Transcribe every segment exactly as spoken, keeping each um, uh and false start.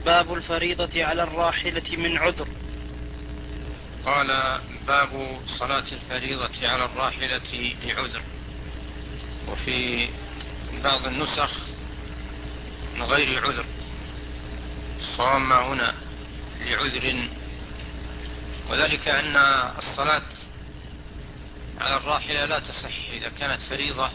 باب الفريضة على الراحلة من عذر. قال باب صلاة الفريضة على الراحلة لعذر. وفي بعض النسخ من غير عذر، صام هنا لعذر، وذلك أن الصلاة على الراحلة لا تصح إذا كانت فريضة،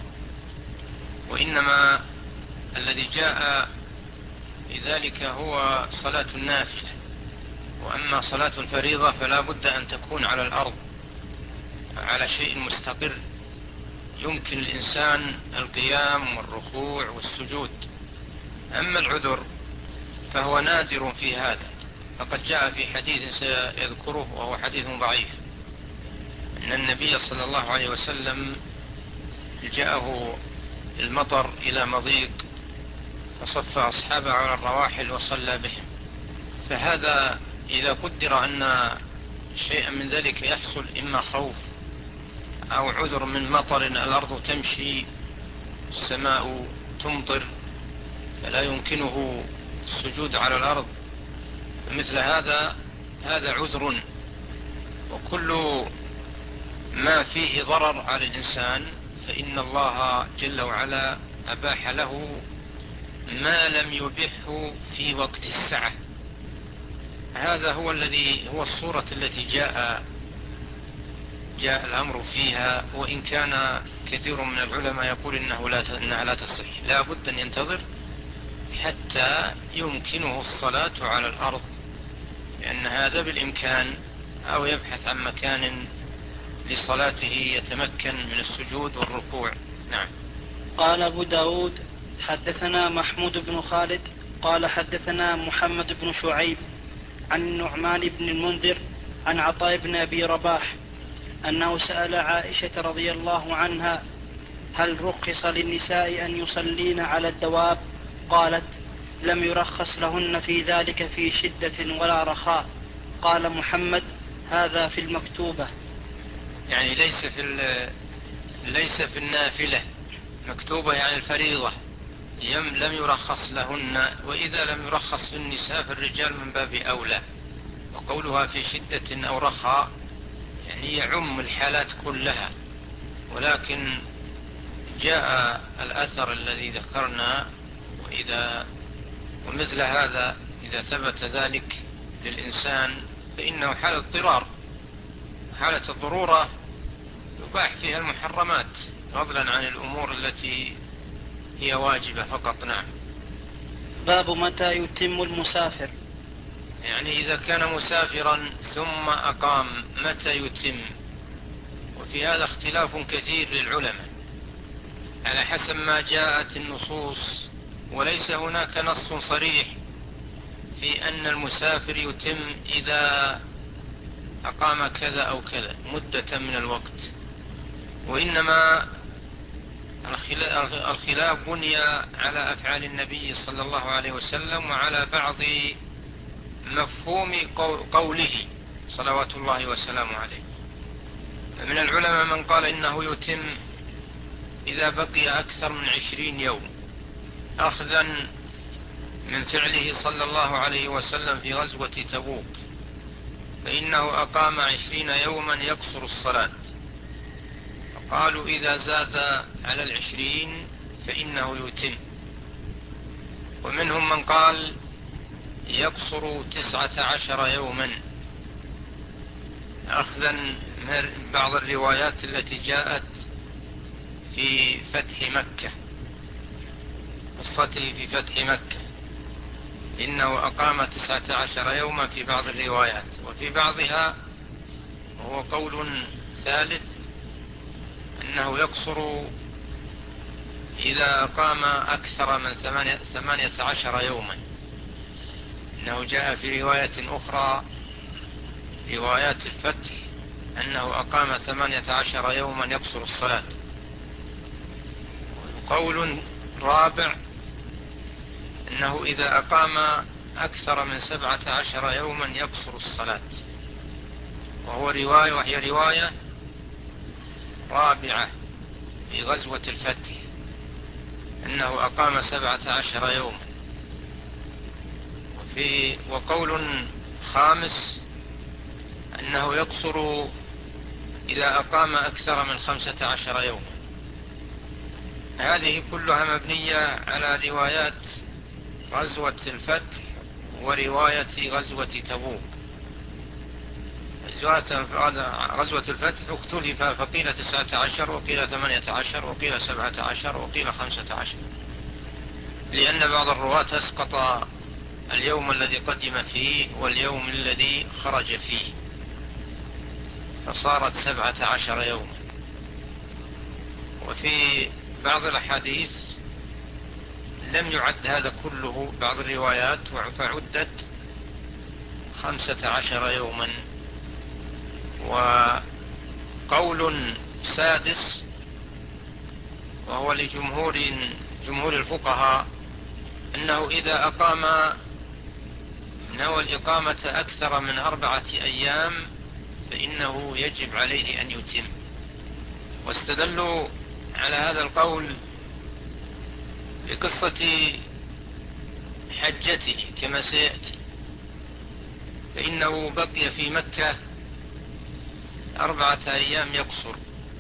وإنما الذي جاء لذلك هو صلاة النافلة. وأما صلاة الفريضة فلا بد أن تكون على الأرض على شيء مستقر يمكن الإنسان القيام والركوع والسجود. أما العذر فهو نادر في هذا، فقد جاء في حديث سيذكره وهو حديث ضعيف أن النبي صلى الله عليه وسلم جاءه المطر إلى مضيق فصف أصحابه على الرواحل وصلى بهم. فهذا إذا قدر أن شيئا من ذلك يحصل، إما خوف أو عذر من مطر الأرض تمشي السماء تمطر فلا يمكنه السجود على الأرض، فمثل هذا هذا عذر. وكل ما فيه ضرر على الإنسان فإن الله جل وعلا أباح له ما لم يبحه في وقت السعة. هذا هو الذي هو الصورة التي جاء جاء الأمر فيها، وإن كان كثير من العلماء يقول إنه لا إنها لا تصح، لا بد أن ينتظر حتى يمكنه الصلاة على الأرض، لأن هذا بالإمكان، أو يبحث عن مكان لصلاته يتمكن من السجود والركوع. نعم. قال أبو داود حدثنا محمود بن خالد قال حدثنا محمد بن شعيب عن النعمان بن المنذر عن عطاء بن أبي رباح أنه سأل عائشة رضي الله عنها هل رخص للنساء أن يصلين على الدواب؟ قالت لم يرخص لهن في ذلك في شدة ولا رخاء. قال محمد هذا في المكتوبة، يعني ليس في ليس في النافلة، مكتوبة يعني الفريضة لم يرخص لهن، وإذا لم يرخص للنساء فالرجال من باب أولى. وقولها في شدة أو رخاء يعني يعم الحالات كلها، ولكن جاء الأثر الذي ذكرنا، وإذا ومثل هذا إذا ثبت ذلك للإنسان فإنه حالة اضطرار، حالة الضرورة يباح فيها المحرمات فضلا عن الأمور التي هي واجبة فقط. نعم. باب متى يتم المسافر، يعني إذا كان مسافرا ثم أقام متى يتم؟ وفي هذا اختلاف كثير للعلماء على حسب ما جاءت النصوص، وليس هناك نص صريح في أن المسافر يتم إذا أقام كذا أو كذا مدة من الوقت، وإنما الخلاف بني على أفعال النبي صلى الله عليه وسلم وعلى بعض مفهوم قوله صلوات الله وسلامه عليه. من العلماء من قال إنه يتم إذا بقي أكثر من عشرين يوم، أخذا من فعله صلى الله عليه وسلم في غزوة تبوك، فإنه أقام عشرين يوما يقصر الصلاة. قالوا إذا زاد على العشرين فإنه يتم. ومنهم من قال يقصر تسعة عشر يوما، أخذا من بعض الروايات التي جاءت في فتح مكة، قصته في فتح مكة، إنه أقام تسعة عشر يوما في بعض الروايات. وفي بعضها وهو قول ثالث أنه يقصر إذا أقام أكثر من ثمانية عشر يوما، إنه جاء في رواية أخرى روايات الفتح أنه أقام ثمانية عشر يوما يقصر الصلاة. قول رابع أنه إذا أقام أكثر من سبعة عشر يوما يقصر الصلاة، وهو رواية وهي رواية رابعة في غزوة الفتح أنه أقام سبعة عشر يوما. في وقول خامس أنه يقصر إذا أقام أكثر من خمسة عشر يوما. هذه كلها مبنية على روايات غزوة الفتح ورواية غزوة تبوك. غزوة الفتح اختلف، فقيل تسعة عشر وقيل ثمانية عشر وقيل سبعة عشر وقيل خمسة عشر، لأن بعض الرواة أسقط اليوم الذي قدم فيه واليوم الذي خرج فيه، فصارت سبعة عشر يوما. وفي بعض الأحاديث لم يعد هذا كله، بعض الروايات فعدت خمسة عشر يوما. وقول سادس وهو لجمهور جمهور الفقهاء أنه إذا أقام نوى الإقامة أكثر من أربعة أيام فإنه يجب عليه أن يتم. واستدلوا على هذا القول بقصة حجته كما سيأتي، فإنه بقي في مكة أربعة أيام يقصر،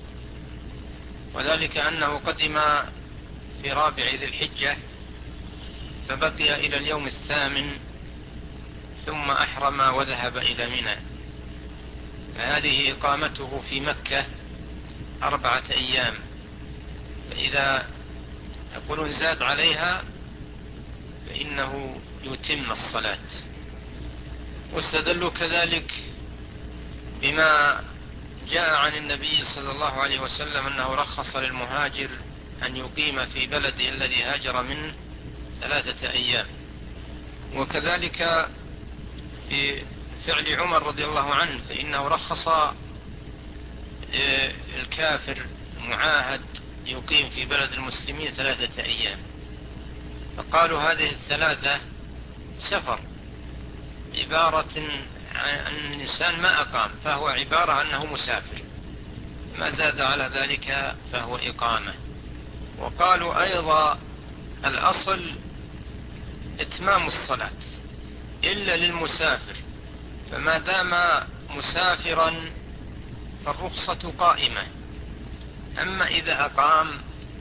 وذلك أنه قدم في رابع ذي الحجة فبقي إلى اليوم الثامن ثم أحرم وذهب إلى منى، فهذه إقامته في مكة أربعة أيام، فإذا يقولون زاد عليها فإنه يتم الصلاة. واستدلوا كذلك بما جاء عن النبي صلى الله عليه وسلم أنه رخص للمهاجر أن يقيم في بلده الذي هاجر منه ثلاثة أيام. وكذلك بفعل عمر رضي الله عنه، فإنه رخص الكافر معاهد يقيم في بلد المسلمين ثلاثة أيام، فقالوا هذه الثلاثة سفر، عبارة عن الإنسان ما أقام فهو عبارة أنه مسافر، ما زاد على ذلك فهو إقامة. وقالوا أيضا الأصل إتمام الصلاة إلا للمسافر، فما دام مسافرا فالرخصة قائمة، أما إذا أقام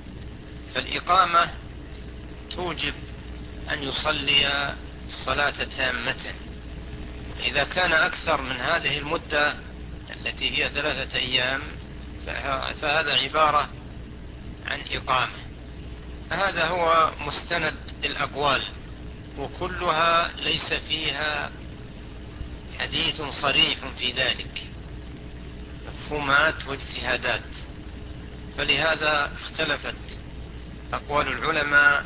فالإقامة توجب أن يصلي الصلاة تامة. إذا كان أكثر من هذه المدة التي هي ثلاثة أيام فهذا عبارة عن إقامة. هذا هو مستند الأقوال، وكلها ليس فيها حديث صريح في ذلك، مفهومات واجتهادات، فلهذا اختلفت أقوال العلماء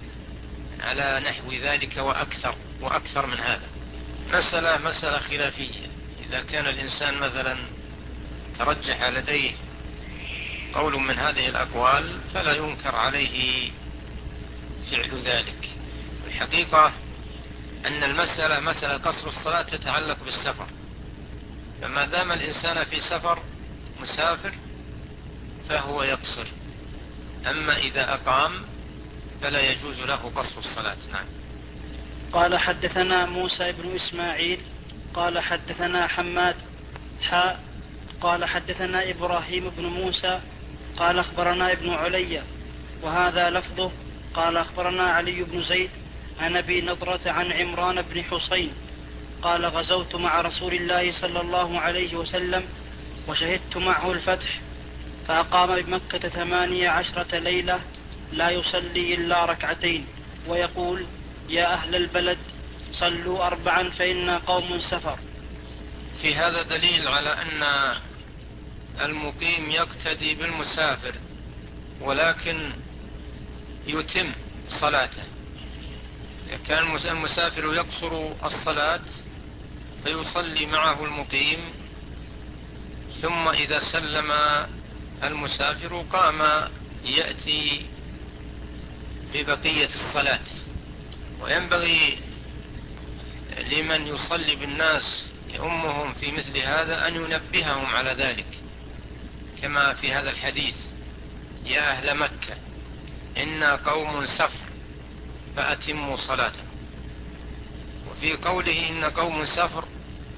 على نحو ذلك وأكثر وأكثر من هذا. مسألة مسألة خلافية، إذا كان الإنسان مثلا ترجح لديه قول من هذه الأقوال فلا ينكر عليه فعل ذلك. الحقيقة أن المسألة مسألة قصر الصلاة تتعلق بالسفر، فما دام الإنسان في سفر مسافر فهو يقصر، أما إذا أقام فلا يجوز له قصر الصلاة. نعم. قال حدثنا موسى بن إسماعيل قال حدثنا حماد حاء قال حدثنا إبراهيم بن موسى قال أخبرنا ابن علي وهذا لفظه قال أخبرنا علي بن زيد عن أبي نضرة عن عمران بن حسين قال غزوت مع رسول الله صلى الله عليه وسلم وشهدت معه الفتح، فأقام بمكة ثمانية عشرة ليلة لا يصلي إلا ركعتين ويقول يا أهل البلد صلوا أربعا فإنا قوم سفر. في هذا دليل على أن المقيم يقتدي بالمسافر، ولكن يتم صلاته. إذا كان المسافر يقصر الصلاة فيصلي معه المقيم، ثم إذا سلم المسافر قام يأتي ببقية الصلاة. وينبغي لمن يصلي بالناس يؤمهم في مثل هذا أن ينبههم على ذلك، كما في هذا الحديث يا أهل مكة إنا قوم سفر فأتموا صلاتكم. وفي قوله إن قوم سافر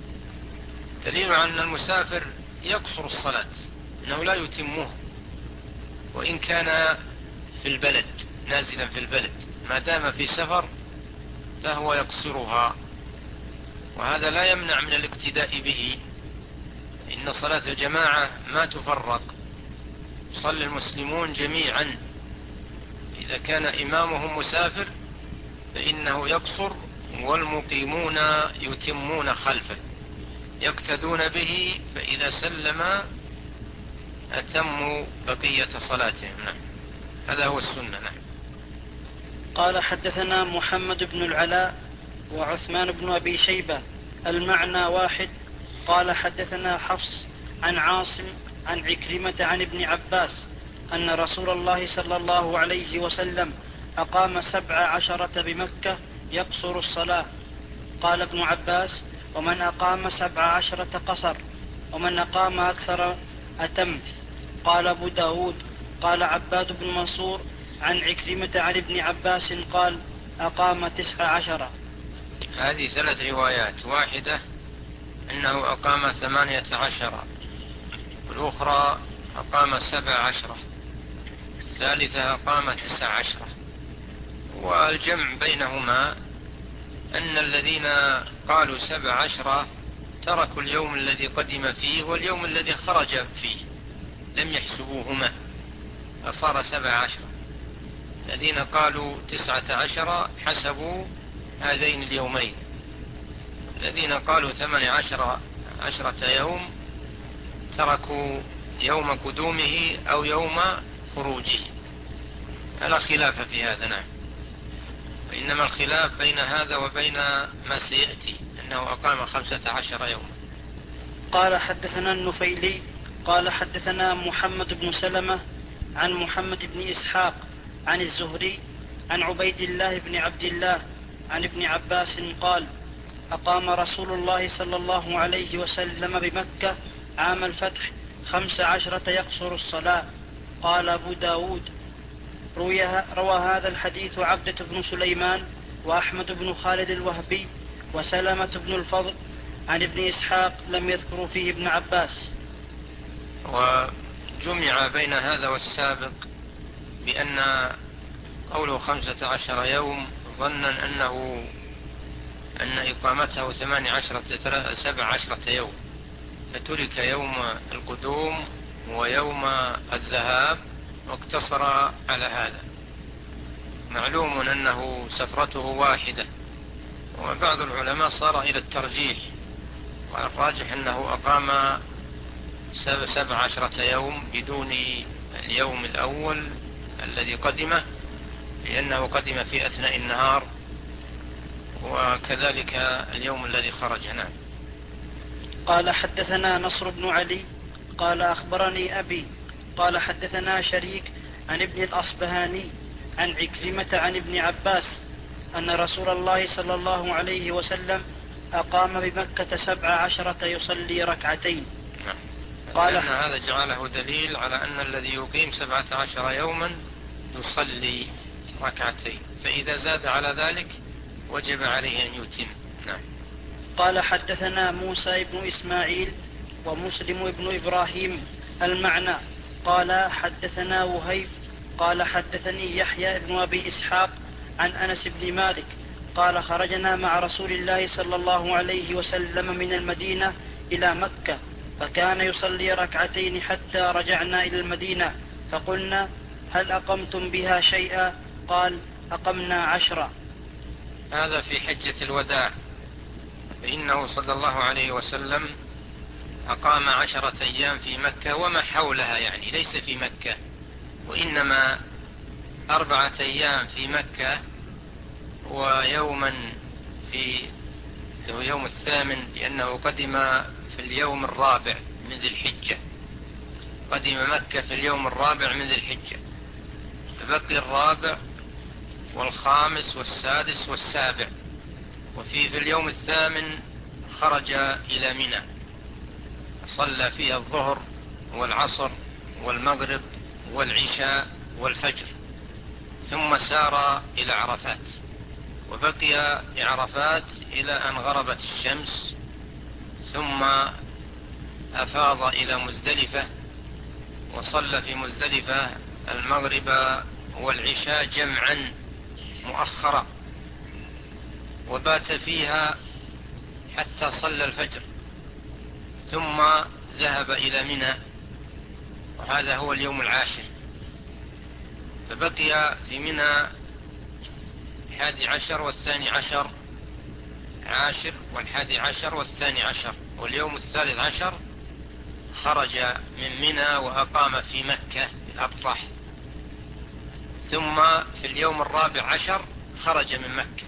دليل على أن المسافر يقصر الصلاة، إنه لا يتمه وإن كان في البلد نازلا في البلد، ما دام في سفر فهو يقصرها، وهذا لا يمنع من الاقتداء به. إن صلاة الجماعة ما تفرق، يصلي المسلمون جميعا، إذا كان إمامهم مسافر فإنه يقصر والمقيمون يتمون خلفه يقتدون به، فإذا سلم أتموا بقية صلاتهم. نعم، هذا هو السنة. نعم. قال حدثنا محمد بن العلاء وعثمان بن أبي شيبة المعنى واحد. قال حدثنا حفص عن عاصم عن عكرمة عن ابن عباس أن رسول الله صلى الله عليه وسلم أقام سبع عشرة بمكة يقصر الصلاة. قال ابن عباس: ومن أقام سبع عشرة قصر، ومن أقام أكثر أتم. قال أبو داود: قال عباد بن منصور عن عكرمة عن ابن عباس قال: أقام تسع عشرة. هذه ثلاث روايات، واحدة أنه أقام ثمانية عشر، والأخرى أقام سبع عشرة، الثالثة أقام تسع عشرة. والجمع بينهما أن الذين قالوا سبع عشرة تركوا اليوم الذي قدم فيه واليوم الذي خرج فيه، لم يحسبوهما فصار سبع عشرة. الذين قالوا تسعة عشر حسبوا هذين اليومين، الذين قالوا ثمانية عشر عشرة يوم تركوا يوم قدومه أو يوم خروجه. لا خلاف في هذا. نعم. وإنما الخلاف بين هذا وبين ما سيأتي، أنه أقام خمسة عشر يوم. قال حدثنا النفيلي قال حدثنا محمد بن سلمة عن محمد بن إسحاق عن الزهري عن عبيد الله بن عبد الله عن ابن عباس قال: أقام رسول الله صلى الله عليه وسلم بمكة عام الفتح خمس عشرة يقصر الصلاة. قال أبو داود: روى هذا الحديث عبدة بن سليمان وأحمد بن خالد الوهبي وسلمة بن الفضل عن ابن إسحاق، لم يذكروا فيه ابن عباس. وجمع بين هذا والسابق بأن قوله خمسة عشر يوم ظنا أنه أن إقامته ثمان عشرة سبع عشرة يوم، فترك يوم القدوم ويوم الذهاب واقتصر على هذا. معلوم أنه سفرته واحدة، وبعض العلماء صار إلى الترجيح، والراجح أنه أقام سبع عشرة يوم بدون اليوم الأول الذي قدمه، لأنه قدم في أثناء النهار، وكذلك اليوم الذي خرج. نعم. قال حدثنا نصر بن علي قال أخبرني أبي قال حدثنا شريك عن ابن الأصبهاني عن عكرمة عن ابن عباس أن رسول الله صلى الله عليه وسلم أقام بمكة سبع عشرة يصلي ركعتين. نعم. قال أن هذا جعله دليل على أن الذي يقيم سبعة عشر يوما يصلي ركعتين، فإذا زاد على ذلك وجب عليه أن يتم. نعم. قال حدثنا موسى بن إسماعيل ومسلم بن إبراهيم المعنى. قال حدثنا وهيب قال حدثني يحيى بن أبي إسحاق عن أنس بن مالك قال: خرجنا مع رسول الله صلى الله عليه وسلم من المدينة إلى مكة، فكان يصلي ركعتين حتى رجعنا إلى المدينة، فقلنا: هل أقمتم بها شيئا؟ قال: أقمنا عشرا. هذا في حجة الوداع، فإنه صلى الله عليه وسلم أقام عشرة أيام في مكة وما حولها، يعني ليس في مكة، وإنما أربعة أيام في مكة ويوما في يوم الثامن، لأنه قدم في اليوم الرابع من ذي الحجة، قدم مكة في اليوم الرابع من ذي الحجة، فبقي الرابع والخامس والسادس والسابع، وفي في اليوم الثامن خرج إلى منى، صلى فيها الظهر والعصر والمغرب والعشاء والفجر، ثم سار إلى عرفات. وبقي في عرفات إلى أن غربت الشمس، ثم أفاض إلى مزدلفة وصلى في مزدلفة المغرب والعشاء جمعا مؤخرا، وبات فيها حتى صلى الفجر، ثم ذهب إلى منى، وهذا هو اليوم العاشر. فبقي في منى الحادي عشر والثاني عشر عاشر، والحادي عشر والثاني عشر، واليوم الثالث عشر خرج من منى وأقام في مكة الأبطح، ثم في اليوم الرابع عشر خرج من مكة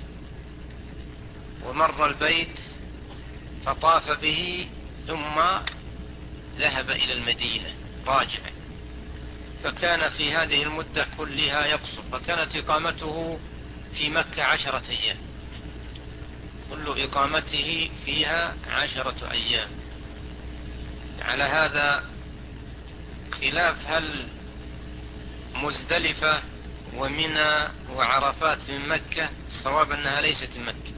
ومر البيت فطاف به، ثم ذهب إلى المدينة راجعا. فكان في هذه المدة كلها يقصر، فكانت إقامته في مكة عشرة أيام، كل إقامته فيها عشرة أيام. على هذا خلاف هل مزدلفة ومنى وعرفات من مكة، الصواب أنها ليست من مكة،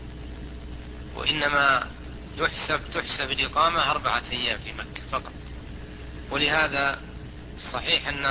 وإنما يحسب تحسب الإقامة أربعة أيام في مكة فقط. ولهذا صحيح أن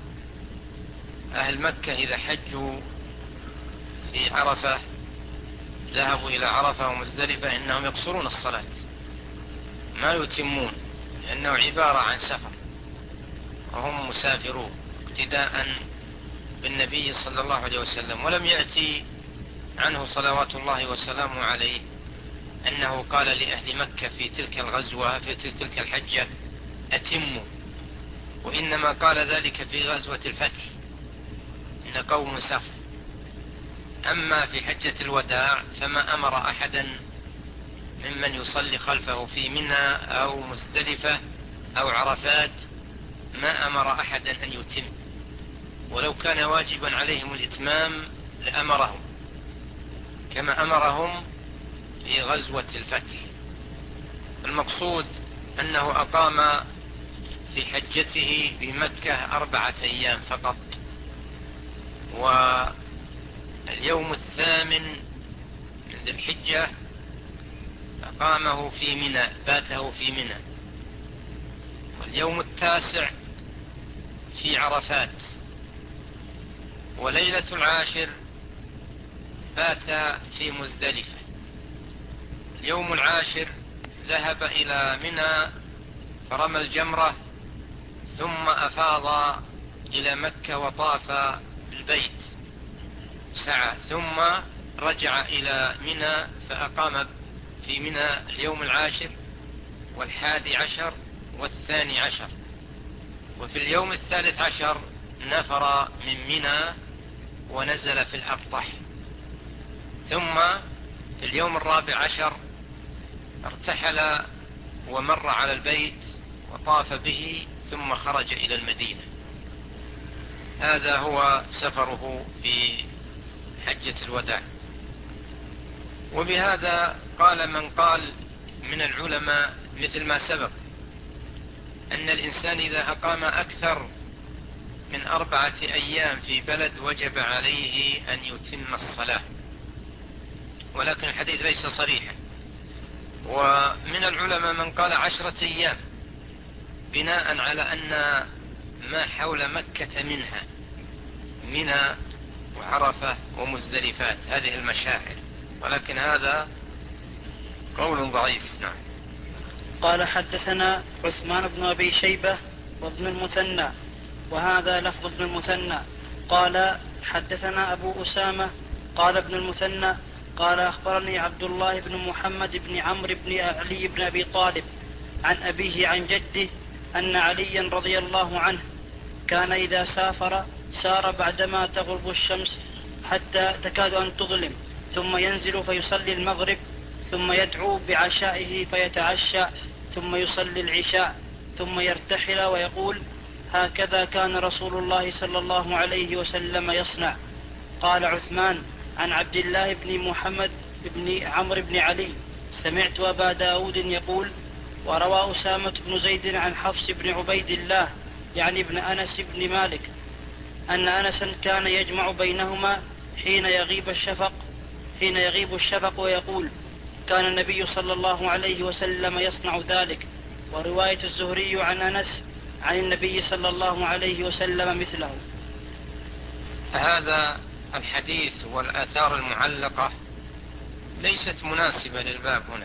أهل مكة إذا حجوا في عرفة ذهبوا إلى عرفة ومزدلفة إنهم يقصرون الصلاة ما يتمون، لأنه عبارة عن سفر وهم مسافرون اقتداء بالنبي صلى الله عليه وسلم. ولم يأتي عنه صلوات الله وسلامه عليه أنه قال لأهل مكة في تلك الغزوة في تلك الحجة أتموا، وإنما قال ذلك في غزوة الفتح إن قوم سفر. أما في حجة الوداع فما أمر أحدا ممن يصلي خلفه في منى أو مزدلفة أو عرفات، ما أمر أحدا أن يتم، ولو كان واجبا عليهم الإتمام لأمرهم، كما أمرهم في غزوة الفتح. المقصود أنه أقام في حجته بمكة أربعة أيام فقط، واليوم الثامن من ذي الحجة أقامه في منى، باته في منى، واليوم التاسع في عرفات، وليلة العاشر بات في مزدلفة. اليوم العاشر ذهب إلى منى فرمى الجمرة، ثم أفاض إلى مكة وطاف بالبيت سعى، ثم رجع إلى منى فأقام في منى اليوم العاشر والحادي عشر والثاني عشر. وفي اليوم الثالث عشر نفر من منى ونزل في الأبطح، ثم في اليوم الرابع عشر ارتحل ومر على البيت وطاف به، ثم خرج إلى المدينة. هذا هو سفره في حجة الوداع. وبهذا قال من قال من العلماء مثل ما سبق أن الإنسان إذا أقام أكثر من أربعة أيام في بلد وجب عليه أن يتم الصلاة، ولكن الحديث ليس صريحا. ومن العلماء من قال عشرة أيام بناء على أن ما حول مكة منها منى وعرفة ومزدلفات هذه المشاعر، ولكن هذا قول ضعيف. نعم. قال حدثنا عثمان بن أبي شيبة وابن المثنى، وهذا لفظ ابن المثنى. قال حدثنا أبو أسامة قال ابن المثنى قال أخبرني عبد الله بن محمد بن عمرو بن علي بن أبي طالب عن أبيه عن جده أن عليا رضي الله عنه كان إذا سافر سار بعدما تغرب الشمس حتى تكاد أن تظلم، ثم ينزل فيصلي المغرب، ثم يدعو بعشائه فيتعشى، ثم يصلي العشاء، ثم يرتحل ويقول: هكذا كان رسول الله صلى الله عليه وسلم يصنع. قال عثمان عن عبد الله بن محمد بن عمرو بن علي: سمعت أبا داود يقول. وروى أسامة بن زيد عن حفص بن عبيد الله يعني ابن أنس بن مالك أن أنسا كان يجمع بينهما حين يغيب الشفق حين يغيب الشفق ويقول كان النبي صلى الله عليه وسلم يصنع ذلك. ورواية الزهري عن أنس عن النبي صلى الله عليه وسلم مثله. هذا الحديث والآثار المعلقة ليست مناسبة للباب هنا،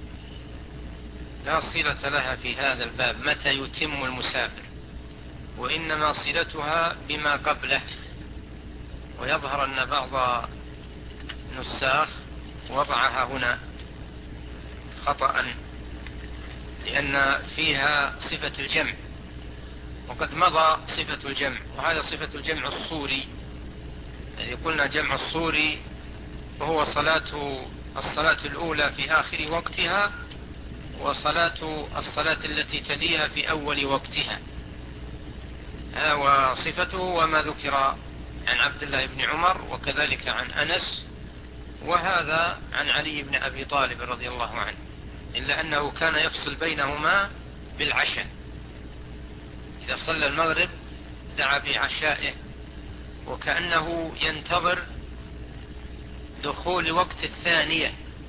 لا صلة لها في هذا الباب متى يتم المسافر، وإنما صلتها بما قبله. ويظهر أن بعض النساخ وضعها هنا خطأ، لأن فيها صفة الجمع، وقد مضى صفة الجمع، وهذا صفة الجمع الصوري الذي قلنا جمع الصوري، وهو صلاة الصلاة الأولى في آخر وقتها، وصلاة الصلاة التي تليها في أول وقتها. وصفته وما ذكر عن عبد الله بن عمر وكذلك عن أنس، وهذا عن علي بن أبي طالب رضي الله عنه، إلا أنه كان يفصل بينهما بالعشاء. إذا صلى المغرب دعا بعشائه، وكأنه ينتظر دخول وقت الثانية،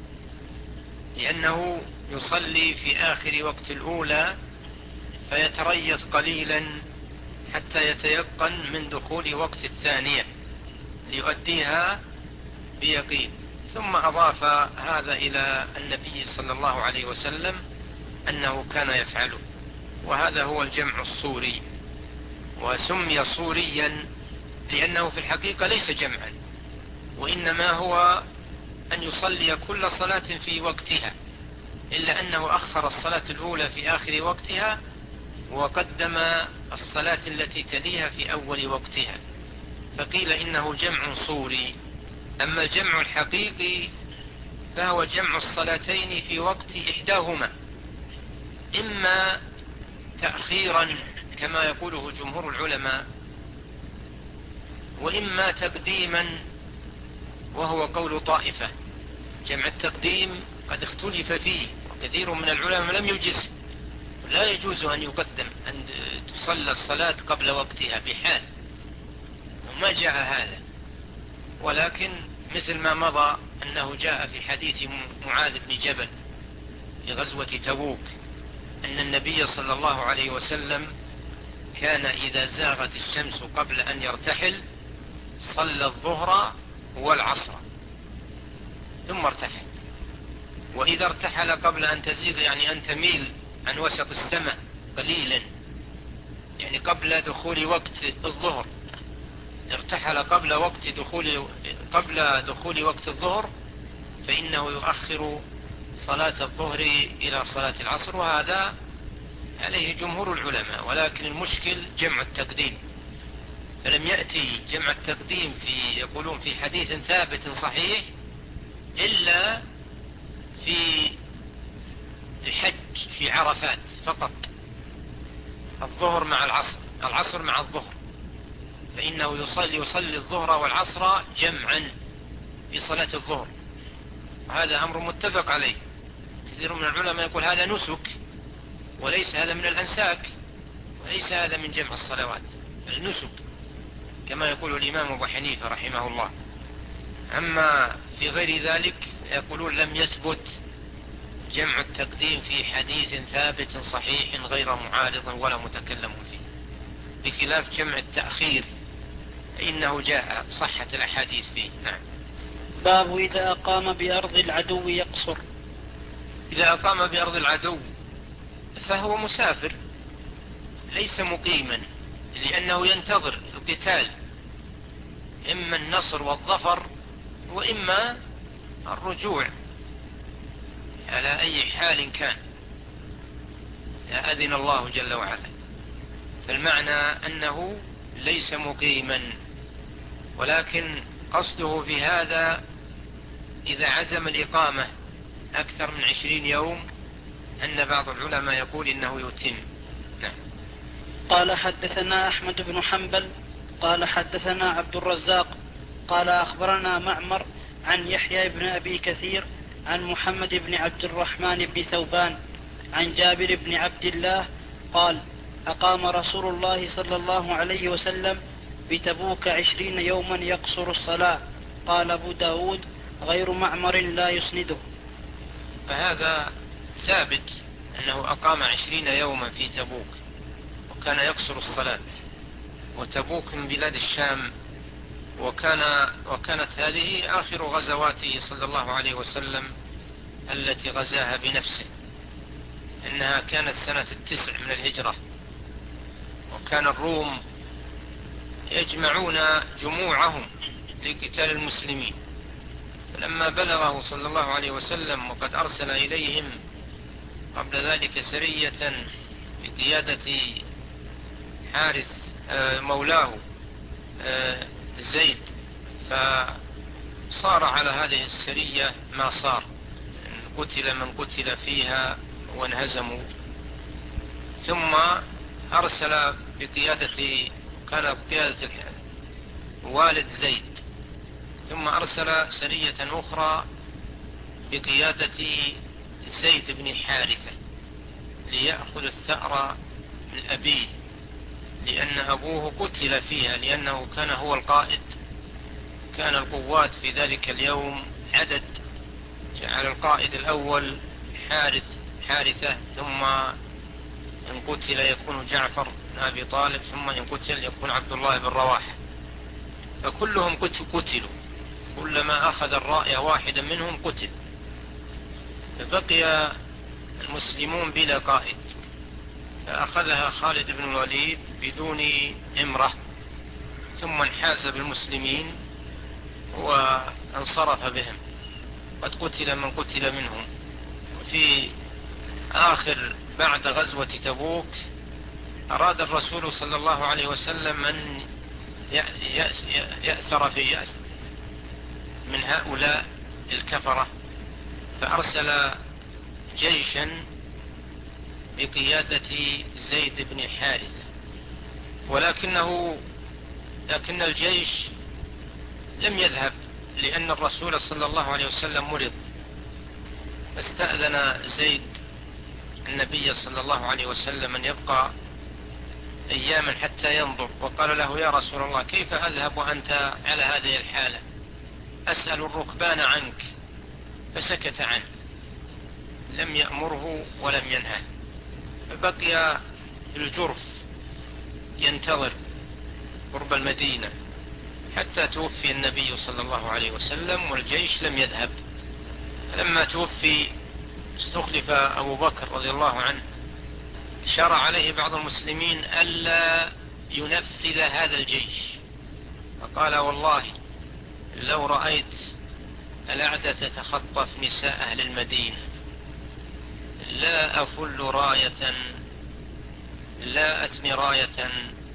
لأنه يصلي في آخر وقت الأولى فيتريث قليلا حتى يتيقن من دخول وقت الثانية ليؤديها بيقين. ثم أضاف هذا إلى النبي صلى الله عليه وسلم أنه كان يفعله، وهذا هو الجمع الصوري. وسمي صوريا لأنه في الحقيقة ليس جمعا، وإنما هو أن يصلي كل صلاة في وقتها، إلا أنه أخر الصلاة الأولى في آخر وقتها وقدم الصلاة التي تليها في أول وقتها، فقيل إنه جمع صوري. أما الجمع الحقيقي فهو جمع الصلاتين في وقت إحداهما، إما تأخيرا كما يقوله جمهور العلماء، وإما تقديما وهو قول طائفة. جمع التقديم قد اختلف فيه، وكثير من العلماء لم يجزه، لا يجوز أن يقدم أن تصلى الصلاة قبل وقتها بحال، وما جاء هذا. ولكن مثل ما مضى أنه جاء في حديث معاذ بن جبل في غزوة تبوك أن النبي صلى الله عليه وسلم كان إذا زاغت الشمس قبل أن يرتحل صلى الظهر والعصر ثم ارتحل، وإذا ارتحل قبل أن تزيغ يعني أن تميل عن وسط السماء قليلا، يعني قبل دخول وقت الظهر، ارتحل قبل وقت دخول قبل دخول وقت الظهر، فإنه يؤخر صلاة الظهر إلى صلاة العصر، وهذا عليه جمهور العلماء. ولكن المشكل جمع التقديم، فلم يأتي جمع التقديم في يقولون في حديث ثابت صحيح إلا في الحج في عرفات فقط، الظهر مع العصر، العصر مع الظهر، فإنه يصلي يصلي الظهر والعصر جمعا في صلاة الظهر، وهذا أمر متفق عليه. كثير من العلماء يقول هذا نسك وليس هذا من الأنساك، وليس هذا من جمع الصلوات، النسك كما يقول الإمام أبو حنيفة رحمه الله. أما في غير ذلك يقولون لم يثبت جمع التقديم في حديث ثابت صحيح غير معارض ولا متكلم فيه، بخلاف جمع التأخير إنه جاء صحة الأحاديث فيه. نعم. باب إذا أقام بأرض العدو يقصر. إذا أقام بأرض العدو فهو مسافر ليس مقيما، لأنه ينتظر القتال، إما النصر والظفر وإما الرجوع على أي حال كان أذن الله جل وعلا. فالمعنى أنه ليس مقيما، ولكن قصده في هذا إذا عزم الإقامة أكثر من عشرين يوم، أن بعض العلماء يقول إنه يتم. نعم. قال حدثنا أحمد بن حنبل قال حدثنا عبد الرزاق قال أخبرنا معمر عن يحيى بن أبي كثير عن محمد بن عبد الرحمن بن ثوبان عن جابر بن عبد الله قال أقام رسول الله صلى الله عليه وسلم بتبوك عشرين يوما يقصر الصلاة. قال أبو داود غير معمر لا يسنده. فهذا ثابت أنه أقام عشرين يوما في تبوك وكان يقصر الصلاة، وتبوك من بلاد الشام، وكان وكانت هذه آخر غزواته صلى الله عليه وسلم التي غزاها بنفسه، إنها كانت سنة التسع من الهجرة، وكان الروم يجمعون جموعهم لقتال المسلمين. فلما بلغه صلى الله عليه وسلم وقد أرسل إليهم قبل ذلك سرية بقيادة حارث مولاه زيد، فصار على هذه السرية ما صار، قتل من قتل فيها وانهزموا. ثم أرسل بقيادة كان بقيادة والد زيد، ثم أرسل سرية أخرى بقيادة زيد بن حارثة ليأخذ الثأر من أبيه، لأن أبوه قتل فيها، لأنه كان هو القائد. كان القوات في ذلك اليوم عدد، جعل القائد الأول حارث حارثة، ثم إن قتل يكون جعفر بن أبي طالب، ثم إن قتل يكون عبد الله بن رواحة، فكلهم قتلوا، كلما أخذ الراية واحدا منهم قتل، فبقي المسلمون بلا قائد، فأخذها خالد بن الوليد بدون إمرة، ثم انحاز بالمسلمين وانصرف بهم، قد قتل من قتل منهم. وفي آخر بعد غزوة تبوك أراد الرسول صلى الله عليه وسلم أن يأثر في يأس من هؤلاء الكفرة، فأرسل جيشا بقيادة زيد بن حارثة، ولكنه لكن الجيش لم يذهب، لأن الرسول صلى الله عليه وسلم مرض، فاستأذن زيد النبي صلى الله عليه وسلم أن يبقى أياما حتى ينظر، وقال له: يا رسول الله، كيف أذهب وأنت على هذه الحالة؟ أسأل الركبان عنك. فسكت عنه، لم يأمره ولم ينهه، فبقي في الجرف ينتظر قرب المدينة حتى توفي النبي صلى الله عليه وسلم والجيش لم يذهب. لما توفي استخلف أبو بكر رضي الله عنه، شرع عليه بعض المسلمين ألا ينفذ هذا الجيش، فقال: والله لو رأيت الأعداء تتخطف نساء أهل المدينة لا أفل راية لا أتمي راية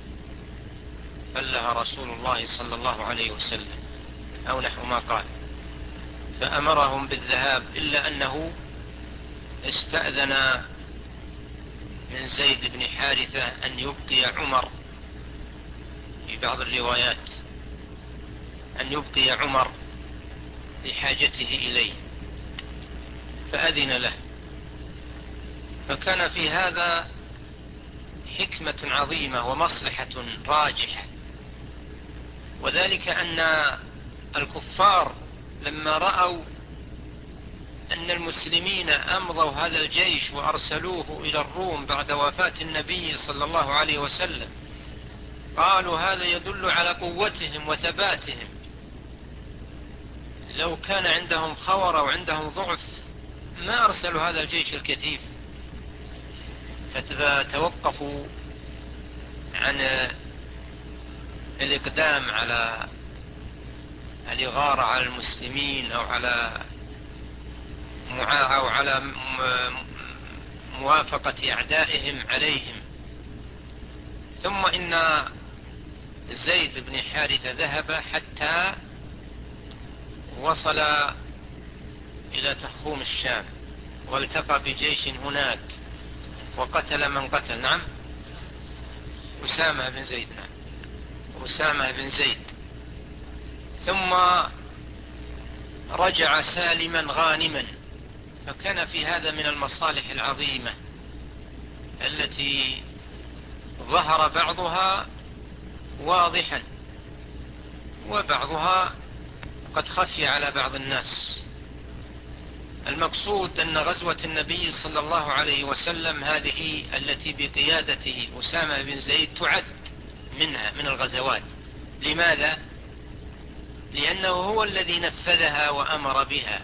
فلها رسول الله صلى الله عليه وسلم، أو نحو ما قال. فأمرهم بالذهاب، إلا أنه استأذن من زيد بن حارثة أن يبقي عمر، في بعض الروايات أن يبقي عمر لحاجته إليه، فأذن له. فكان في هذا حكمة عظيمة ومصلحة راجحة، وذلك أن الكفار لما رأوا أن المسلمين أمضوا هذا الجيش وأرسلوه إلى الروم بعد وفاة النبي صلى الله عليه وسلم، قالوا: هذا يدل على قوتهم وثباتهم، لو كان عندهم خور أو عندهم ضعف ما أرسلوا هذا الجيش الكثيف. فتوقفوا عن الإقدام على الإغارة على المسلمين أو على أو على موافقة أعدائهم عليهم. ثم إن زيد بن حارثة ذهب حتى وصل إلى تخوم الشام، والتقى بجيش هناك وقتل من قتل. نعم، أسامة بن زيد. نعم، أسامة بن زيد. ثم رجع سالما غانما، فكان في هذا من المصالح العظيمة التي ظهر بعضها واضحا وبعضها قد خفي على بعض الناس. المقصود أن غزوة النبي صلى الله عليه وسلم هذه التي بقيادته أسامة بن زيد تعد منها من الغزوات. لماذا؟ لأنه هو الذي نفذها وأمر بها.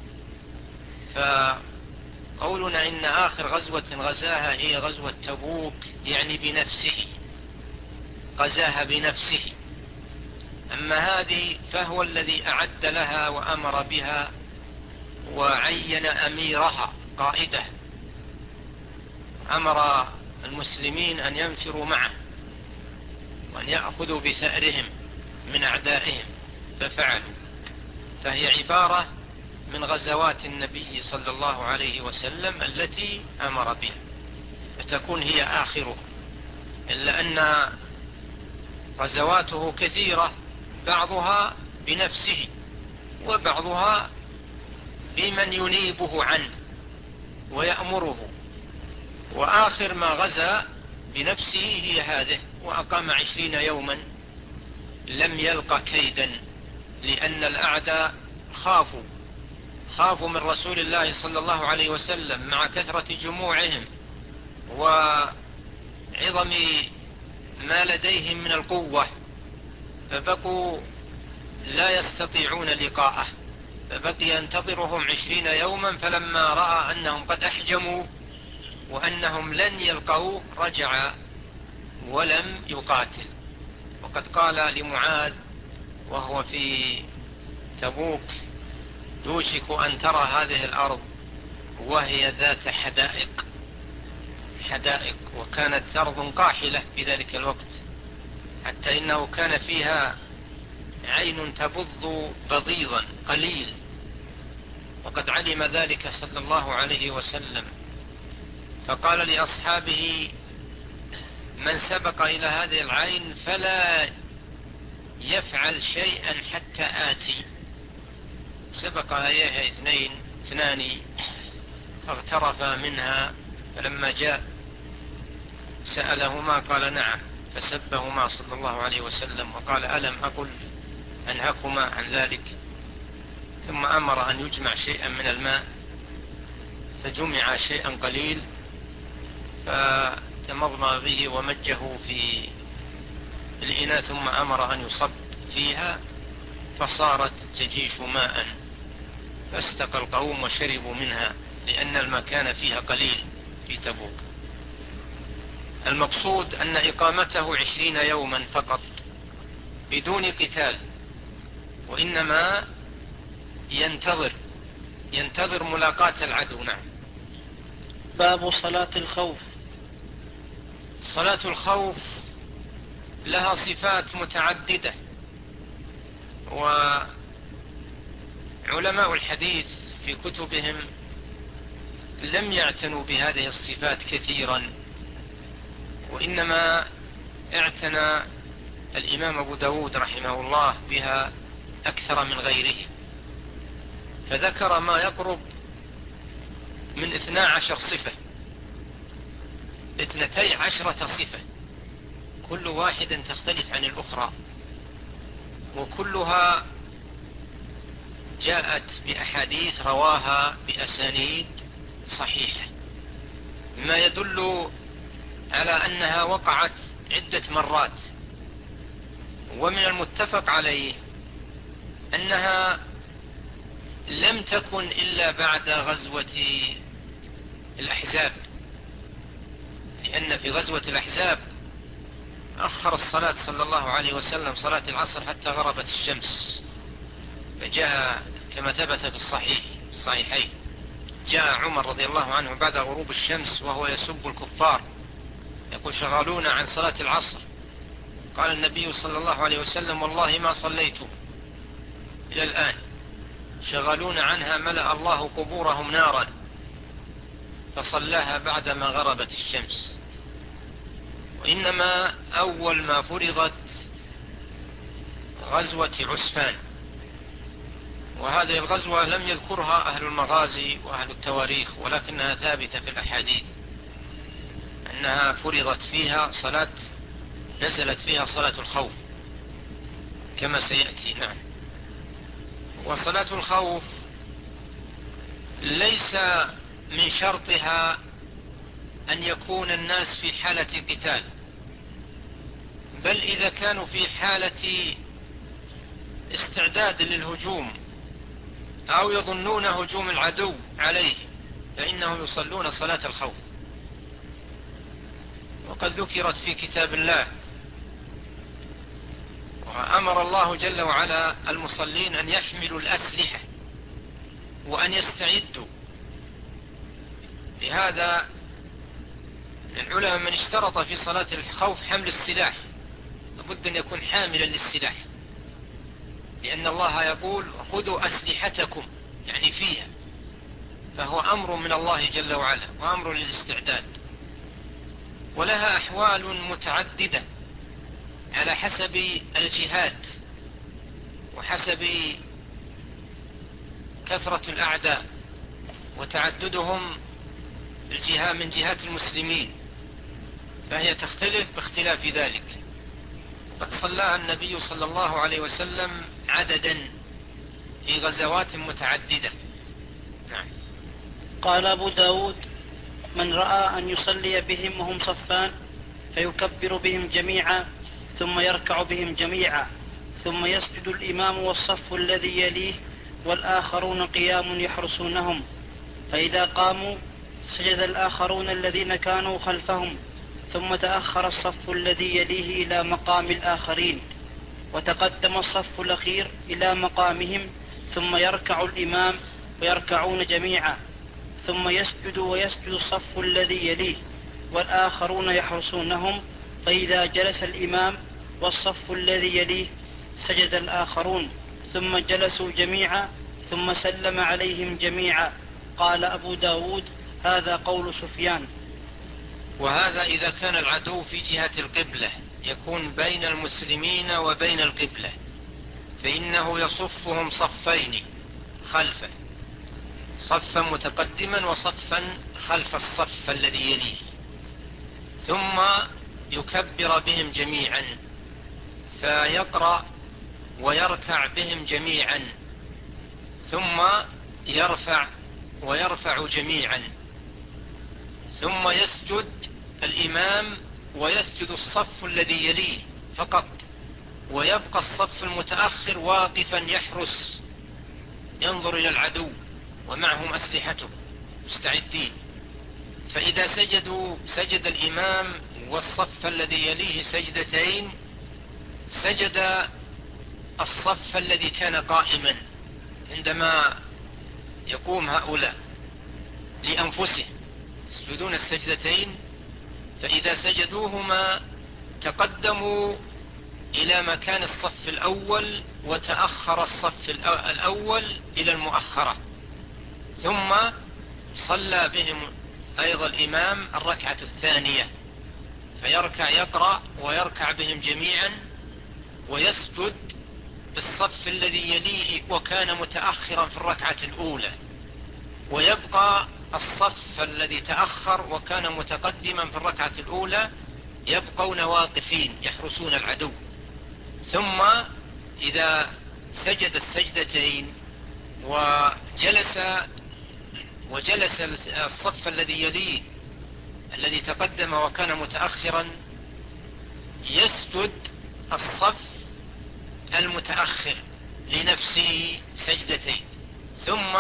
فقولنا إن آخر غزوة غزاها هي غزوة تبوك يعني بنفسه، غزاها بنفسه. أما هذه فهو الذي أعد لها وأمر بها وعين أميرها قائده، أمر المسلمين أن ينفروا معه وأن يأخذوا بثأرهم من أعدائهم ففعلوا. فهي عبارة من غزوات النبي صلى الله عليه وسلم التي أمر بها، فتكون هي آخره. إلا أن غزواته كثيرة، بعضها بنفسه وبعضها بمن ينيبه عنه ويأمره. وآخر ما غزا بنفسه هي هذه، وأقام عشرين يوما لم يلق كيدا، لأن الأعداء خافوا خافوا من رسول الله صلى الله عليه وسلم مع كثرة جموعهم وعظم ما لديهم من القوة، فبقوا لا يستطيعون لقاءه، فبقي ينتظرهم عشرين يوما. فلما رأى أنهم قد أحجموا وأنهم لن يلقوا رجع ولم يقاتل. وقد قال لمعاذ وهو في تبوك: يوشك أن ترى هذه الأرض وهي ذات حدائق حدائق وكانت أرض قاحلة في ذلك الوقت، حتى إنه كان فيها عين تبض بضيضا قليل، وقد علم ذلك صلى الله عليه وسلم. فقال لأصحابه: من سبق إلى هذه العين فلا يفعل شيئا حتى آتي. سبق إليها اثنين اثنان فاغترفا منها، فلما جاء سألهما قال: نعم. فسبهما صلى الله عليه وسلم وقال: ألم أقل أنهكما عن ذلك؟ ثم أمر أن يجمع شيئا من الماء، فجمع شيئا قليل، فتمضمض به ومجه في الإناء، ثم أمر أن يصب فيها فصارت تجيش ماء، فاستقى القوم وشربوا منها، لأن المكان فيها قليل في تبوك. المقصود أن إقامته عشرين يوما فقط بدون قتال، وإنما ينتظر ينتظر ملاقاة العدو. نعم. باب صلاة الخوف. صلاة الخوف لها صفات متعددة، وعلماء الحديث في كتبهم لم يعتنوا بهذه الصفات كثيرا، وإنما اعتنى الإمام أبو داود رحمه الله بها أكثر من غيره، فذكر ما يقرب من اثنا عشر صفة اثنتي عشرة صفة، كل واحدة تختلف عن الأخرى، وكلها جاءت بأحاديث رواها بأسانيد صحيحة، ما يدل على أنها وقعت عدة مرات. ومن المتفق عليه أنها لم تكن إلا بعد غزوة الأحزاب، لأن في غزوة الأحزاب أخر الصلاة صلى الله عليه وسلم صلاة العصر حتى غربت الشمس، فجاء كما ثبت في الصحيح الصحيحين، جاء عمر رضي الله عنه بعد غروب الشمس وهو يسب الكفار يقول: شغلونا عن صلاة العصر. قال النبي صلى الله عليه وسلم: والله ما صليته إلى الآن، شغلون عنها ملأ الله قبورهم نارا، فصلاها بعدما غربت الشمس. وإنما أول ما فرضت غزوة عسفان، وهذه الغزوة لم يذكرها أهل المغازي وأهل التواريخ، ولكنها ثابتة في الأحاديث أنها فرضت فيها صلاة نزلت فيها صلاة الخوف كما سيأتي. نعم. وصلاة الخوف ليس من شرطها أن يكون الناس في حالة قتال، بل إذا كانوا في حالة استعداد للهجوم أو يظنون هجوم العدو عليه فإنهم يصلون صلاة الخوف. وقد ذكرت في كتاب الله، وأمر الله جل وعلا المصلين أن يحملوا الأسلحة وأن يستعدوا. لهذا العلماء من اشترط في صلاة الخوف حمل السلاح، لابد أن يكون حاملا للسلاح، لأن الله يقول خذوا أسلحتكم، يعني فيها، فهو أمر من الله جل وعلا وأمر للاستعداد. ولها أحوال متعددة على حسب الجهات وحسب كثرة الأعداء وتعددهم الجهة من جهات المسلمين، فهي تختلف باختلاف ذلك. وقد صلاها النبي صلى الله عليه وسلم عددا في غزوات متعددة. نعم. قال أبو داود: من رأى أن يصلي بهم وهم صفان فيكبر بهم جميعا ثم يركع بهم جميعا ثم يسجد الإمام والصف الذي يليه والآخرون قيام يحرسونهم، فإذا قاموا سجد الآخرون الذين كانوا خلفهم، ثم تأخر الصف الذي يليه إلى مقام الآخرين، وتقدم الصف الأخير إلى مقامهم، ثم يركع الإمام ويركعون جميعا، ثم يسجد ويسجد الصف الذي يليه والآخرون يحرسونهم، فإذا جلس الإمام والصف الذي يليه سجد الآخرون، ثم جلسوا جميعا، ثم سلم عليهم جميعا. قال أبو داود: هذا قول سفيان. وهذا إذا كان العدو في جهة القبلة، يكون بين المسلمين وبين القبلة، فإنه يصفهم صفين خلفه، صفا متقدما وصفا خلف الصف الذي يليه، ثم يكبر بهم جميعا فيقرأ ويركع بهم جميعا، ثم يرفع ويرفع جميعا، ثم يسجد الإمام ويسجد الصف الذي يليه فقط، ويبقى الصف المتأخر واقفا يحرس ينظر إلى العدو ومعهم أسلحته مستعدين. فإذا سجدوا سجد الإمام والصف الذي يليه سجدتين، سجد الصف الذي كان قائما عندما يقوم هؤلاء لأنفسهم يسجدون السجدتين، فإذا سجدوهما تقدموا إلى مكان الصف الأول وتأخر الصف الأول إلى المؤخرة، ثم صلى بهم أيضا الإمام الركعة الثانية، فيركع يقرأ ويركع بهم جميعا ويسجد بالصف الذي يليه وكان متأخرا في الركعة الأولى، ويبقى الصف الذي تأخر وكان متقدما في الركعة الأولى يبقون واقفين يحرسون العدو. ثم إذا سجد السجدتين وجلس وجلس الصف الذي يليه الذي تقدم وكان متأخرا، يسجد الصف المتأخر لنفسه سجدتين، ثم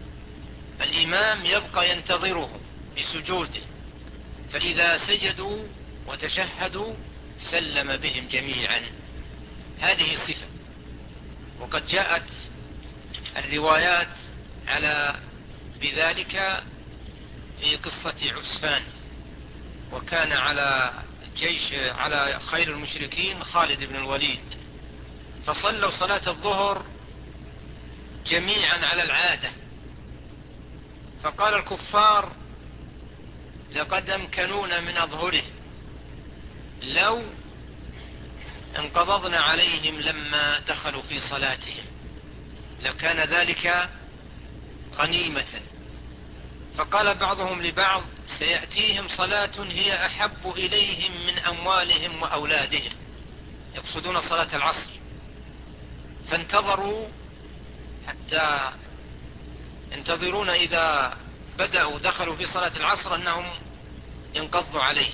الإمام يبقى ينتظره بسجوده، فإذا سجدوا وتشهدوا سلم بهم جميعا. هذه صفة. وقد جاءت الروايات على بذلك في قصة عسفان، وكان على جيش على خيل المشركين خالد بن الوليد، فصلوا صلاة الظهر جميعا على العادة، فقال الكفار: لقد أمكنونا من أظهره، لو انقضضنا عليهم لما دخلوا في صلاتهم لكان ذلك غنيمة. فقال بعضهم لبعض: سيأتيهم صلاة هي أحب إليهم من أموالهم وأولادهم، يقصدون صلاة العصر. فانتظروا حتى ينتظرون إذا بدأوا دخلوا في صلاة العصر أنهم ينقضوا عليه،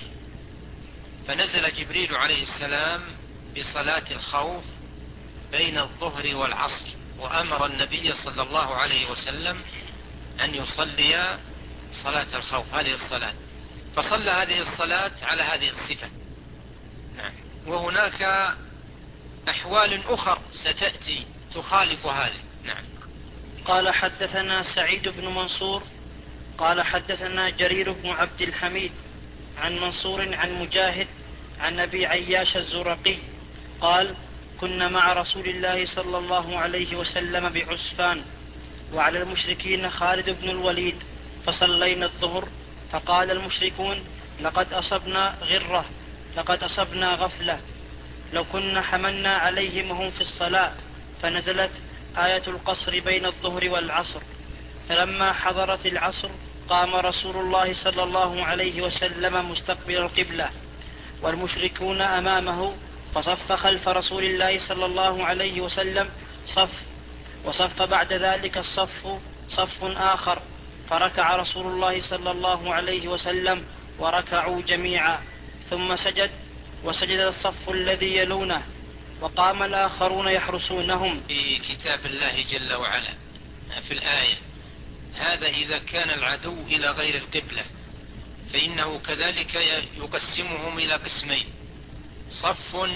فنزل جبريل عليه السلام بصلاة الخوف بين الظهر والعصر، وأمر النبي صلى الله عليه وسلم أن يصلي صلاة الخوف، هذه الصلاة، فصلى هذه الصلاة على هذه الصفة. نعم. وهناك أحوال أخر ستأتي تخالف هذه. نعم. قال حدثنا سعيد بن منصور قال حدثنا جرير بن عبد الحميد عن منصور عن مجاهد عن أبي عياش الزرقي قال كنا مع رسول الله صلى الله عليه وسلم بعسفان وعلى المشركين خالد بن الوليد، فصلينا الظهر، فقال المشركون لقد أصبنا غرة، لقد أصبنا غفلة، لو كنا حملنا عليهم وهم في الصلاة، فنزلت آية القصر بين الظهر والعصر. فلما حضرت العصر قام رسول الله صلى الله عليه وسلم مستقبل القبلة والمشركون أمامه، فصف خلف رسول الله صلى الله عليه وسلم صف، وصف بعد ذلك الصف صف آخر، فركع رسول الله صلى الله عليه وسلم وركعوا جميعا، ثم سجد وسجد الصف الذي يلونه، وقام الآخرون يحرسونهم. في كتاب الله جل وعلا في الآية هذا إذا كان العدو إلى غير القبلة، فإنه كذلك يقسمهم إلى قسمين: صف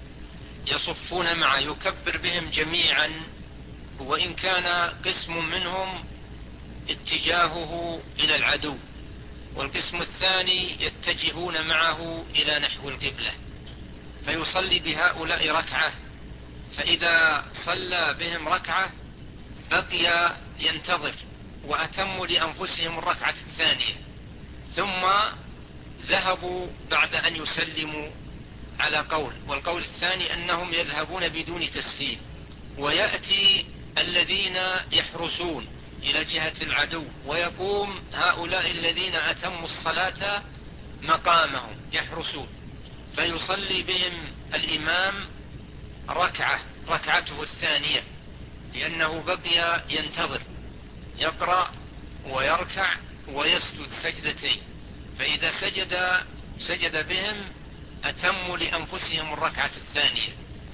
يصفون معه يكبر بهم جميعا، وإن كان قسم منهم اتجاهه إلى العدو، والقسم الثاني يتجهون معه إلى نحو القبلة، فيصلي بهؤلاء ركعة، فإذا صلى بهم ركعة بقي ينتظر، وأتموا لأنفسهم الركعة الثانية، ثم ذهبوا بعد أن يسلموا على قول، والقول الثاني أنهم يذهبون بدون تسليم، ويأتي الذين يحرسون إلى جهة العدو، ويقوم هؤلاء الذين أتموا الصلاة مقامهم يحرسون، فيصلي بهم الإمام ركعة ركعته الثانية، لأنه بقي ينتظر، يقرأ ويركع ويسجد سجدتين، فإذا سجد سجد بهم أتموا لأنفسهم الركعة الثانية،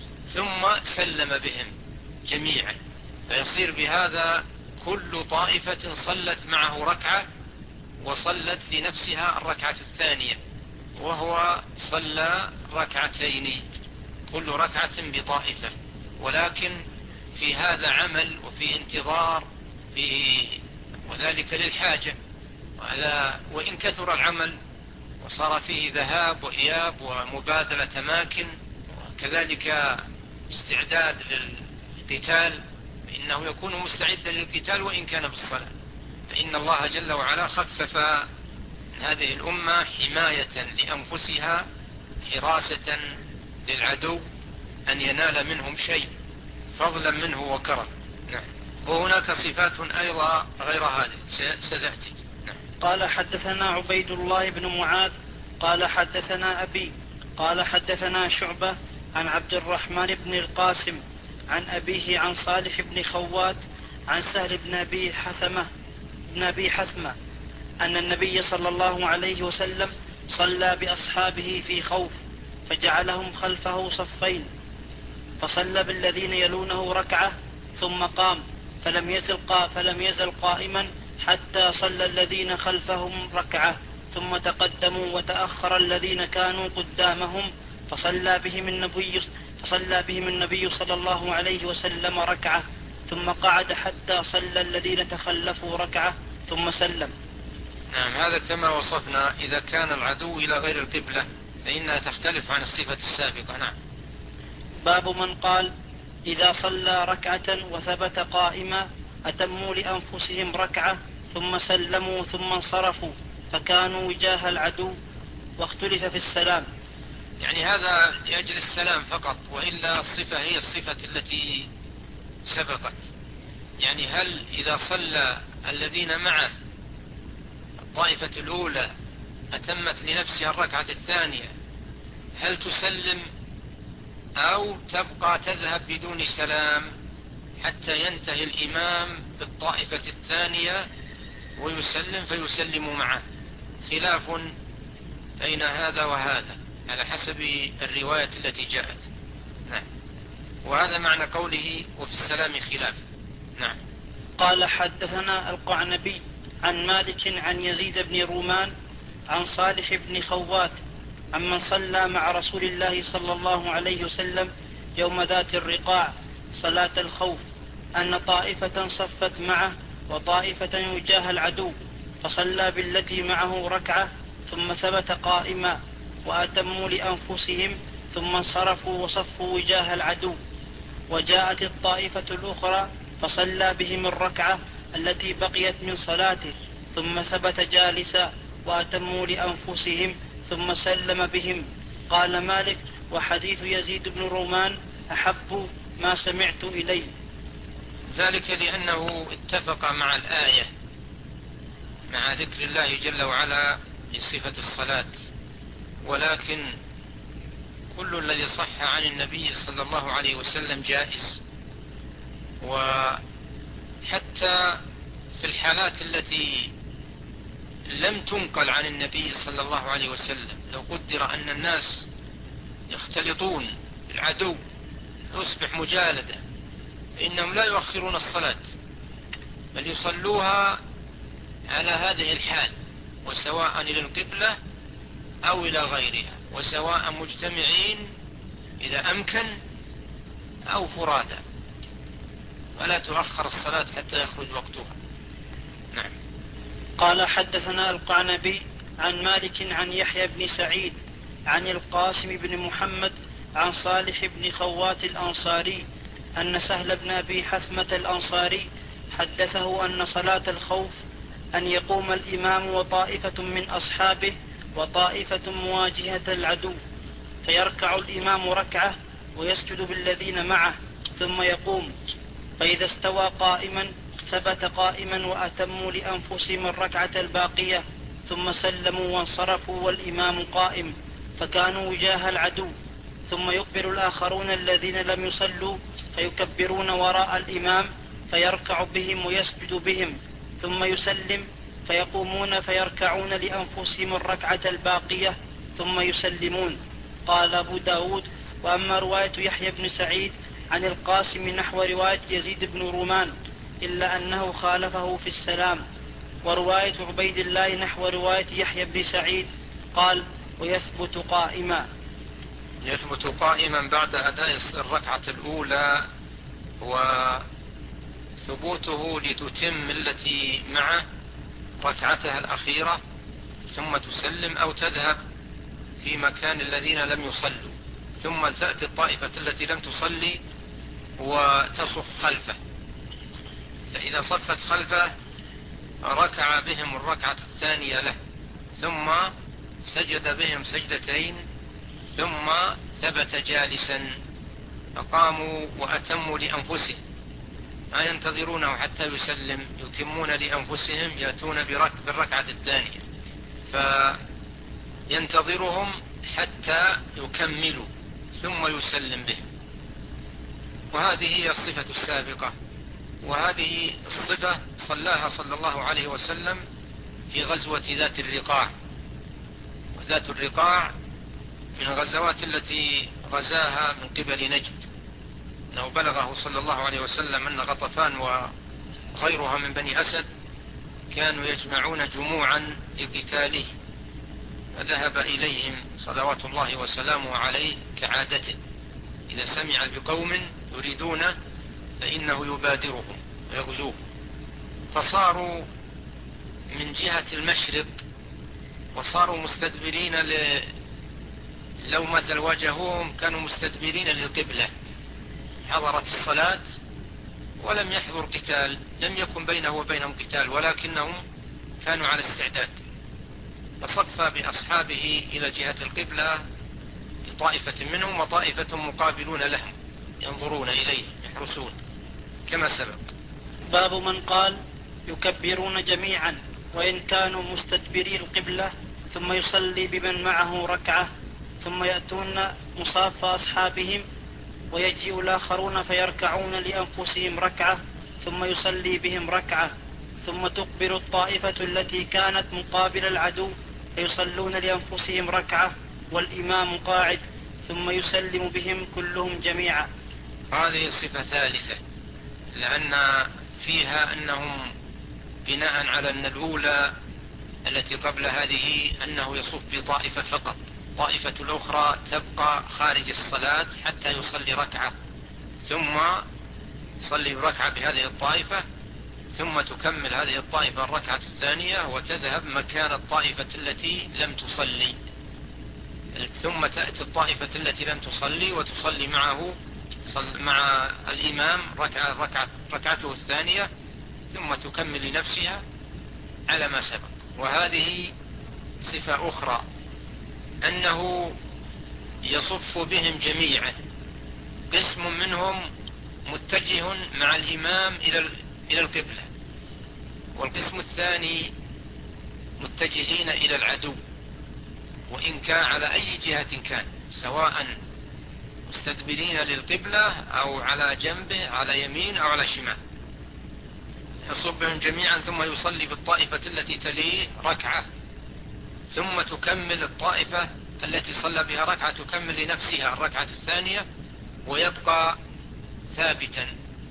ثم سلم بهم جميعا، فيصير بهذا كل طائفة صلت معه ركعة وصلت لنفسها الركعة الثانية، وهو صلى ركعتين، كل ركعة بطائفة، ولكن في هذا عمل وفي انتظار فيه، وذلك للحاجة، وهذا وإن كثر العمل وصار فيه ذهاب وإياب ومبادلة أماكن وكذلك استعداد للقتال، فإنه يكون مستعدا للقتال وإن كان في الصلاة، فإن الله جل وعلا خفف من هذه الأمة حماية لأنفسها، حراسة للعدو أن ينال منهم شيء فضلا منه وكرم. نعم. وهناك صفات أيضا غير هذه ستأتي. نعم. قال حدثنا عبيد الله بن معاذ قال حدثنا أبي قال حدثنا شعبة عن عبد الرحمن بن القاسم عن أبيه عن صالح بن خوات عن سهل بن أبي حثمة بن أبي حثمة أن النبي صلى الله عليه وسلم صلى بأصحابه في خوف، فجعلهم خلفه صفين، فصلى بالذين يلونه ركعة، ثم قام فلم يزل, قا فلم يزل قائما حتى صلى الذين خلفهم ركعة، ثم تقدموا وتأخر الذين كانوا قدامهم، فصلى بهم النبي, فصلى بهم النبي صلى الله عليه وسلم ركعة، ثم قعد حتى صلى الذين تخلفوا ركعة، ثم سلم. نعم. هذا كما وصفنا إذا كان العدو إلى غير القبلة فإنها تختلف عن الصفة السابقة. نعم. باب من قال إذا صلى ركعة وثبت قائما أتموا لأنفسهم ركعة ثم سلموا ثم انصرفوا فكانوا وجاه العدو، واختلف في السلام. يعني هذا لأجل السلام فقط، وإلا الصفة هي الصفة التي سبقت. يعني هل إذا صلى الذين معه الطائفة الأولى أتمت لنفسها الركعة الثانية هل تسلم أو تبقى تذهب بدون سلام حتى ينتهي الإمام بالطائفة الثانية ويسلم فيسلم معه، خلاف بين هذا وهذا على حسب الرواية التي جاءت. نعم. وهذا معنى قوله وفي السلام خلاف. نعم. قال حدثنا القعنبي عن مالك عن يزيد بن رومان عن صالح بن خوات عمن صلى مع رسول الله صلى الله عليه وسلم يوم ذات الرقاع صلاة الخوف أن طائفة صفت معه وطائفة وجاه العدو، فصلى بالتي معه ركعة ثم ثبت قائما وأتموا لأنفسهم ثم انصرفوا وصفوا وجاه العدو. وجاءت الطائفة الأخرى فصلى بهم الركعة التي بقيت من صلاته ثم ثبت جالسا وأتموا لأنفسهم ثم سلم بهم. قال مالك: وحديث يزيد بن رومان أحب ما سمعت إليه. ذلك لأنه اتفق مع الآية، مع ذكر الله جل وعلا بصفة الصلاة، ولكن كل الذي صح عن النبي صلى الله عليه وسلم جائز. وحتى في الحالات التي لم تنقل عن النبي صلى الله عليه وسلم، لو قدر أن الناس يختلطون بالعدو يصبح مجالدة، فإنهم لا يؤخرون الصلاة بل يصلوها على هذه الحال، وسواء إلى القبلة أو إلى غيرها، وسواء مجتمعين إذا أمكن أو فرادا، ولا تؤخر الصلاة حتى يخرج وقتها. نعم. قال حدثنا القعنبي عن مالك عن يحيى بن سعيد عن القاسم بن محمد عن صالح بن خوات الأنصاري أن سهل بن أبي حثمة الأنصاري حدثه أن صلاة الخوف أن يقوم الإمام وطائفة من أصحابه وطائفة مواجهة العدو، فيركع الإمام ركعة ويسجد بالذين معه ثم يقوم، فإذا استوى قائما ثبت قائما وأتموا لأنفسهم الركعة الباقية ثم سلموا وانصرفوا والإمام قائم، فكانوا وجاه العدو. ثم يقبل الآخرون الذين لم يصلوا فيكبرون وراء الإمام فيركع بهم ويسجد بهم ثم يسلم، فيقومون فيركعون لأنفسهم الركعة الباقية ثم يسلمون. قال أبو داود: وأما رواية يحيى بن سعيد عن القاسم نحو رواية يزيد بن رومان إلا أنه خالفه في السلام. ورواية عبيد الله نحو رواية يحيى بن سعيد قال: ويثبت قائما. يثبت قائما بعد أداء الركعة الأولى، وثبوته لتتم التي معه ركعتها الأخيرة ثم تسلم أو تذهب في مكان الذين لم يصلوا، ثم تأتي الطائفة التي لم تصلي وتصف خلفه، فإذا صفت خلفه ركع بهم الركعة الثانية له ثم سجد بهم سجدتين ثم ثبت جالسا، فقاموا وأتموا لأنفسهم، ما ينتظرونه حتى يسلم، يتمون لأنفسهم، يأتون بالركعة الثانية فينتظرهم حتى يكملوا ثم يسلم بهم. وهذه هي الصفة السابقة، وهذه الصفة صلاها صلى الله عليه وسلم في غزوة ذات الرقاع. وذات الرقاع من الغزوات التي غزاها من قبل نجد، أنه بلغه صلى الله عليه وسلم أن غطفان وغيرها من بني أسد كانوا يجمعون جموعا لقتاله، فذهب إليهم صلوات الله وسلامه عليه كعادته، إذا سمع بقوم يريدونه فإنه يبادرهم ويغزوهم، فصاروا من جهة المشرق وصاروا مستدبرين ل... لو مثل واجهوهم كانوا مستدبرين للقبلة، حضرت الصلاة ولم يحضر قتال، لم يكن بينه وبينهم قتال، ولكنهم كانوا على استعداد، فصف بأصحابه إلى جهة القبلة طائفة منهم وطائفة مقابلون لهم ينظرون إليه يحرسون كما سبق. باب من قال يكبرون جميعا وإن كانوا مستدبري القبلة ثم يصلي بمن معه ركعة ثم يأتون مصاف أصحابهم ويجيء الآخرون فيركعون لأنفسهم ركعة ثم يصلي بهم ركعة، ثم تقبل الطائفة التي كانت مقابل العدو فيصلون لأنفسهم ركعة والإمام قاعد، ثم يسلم بهم كلهم جميعا. هذه صفة ثالثة، لأن فيها أنهم بناء على أن الأولى التي قبل هذه أنه يصف بطائفة فقط، طائفة الأخرى تبقى خارج الصلاة حتى يصلي ركعة، ثم يصلي ركعة بهذه الطائفة، ثم تكمل هذه الطائفة الركعة الثانية وتذهب مكان الطائفة التي لم تصلي، ثم تأتي الطائفة التي لم تصلي وتصلي معه مع الإمام ركعة ركعة ركعته الثانية، ثم تكمل لنفسها على ما سبق. وهذه صفة أخرى، أنه يصف بهم جميعا، قسم منهم متجه مع الإمام إلى القبلة، والقسم الثاني متجهين إلى العدو، وإن كان على أي جهة كان، سواء مستدبرين للقبلة أو على جنبه على يمين أو على شمال، يصب بهم جميعا ثم يصلي بالطائفة التي تليه ركعة، ثم تكمل الطائفة التي صلى بها ركعة تكمل لنفسها الركعة الثانية ويبقى ثابتا،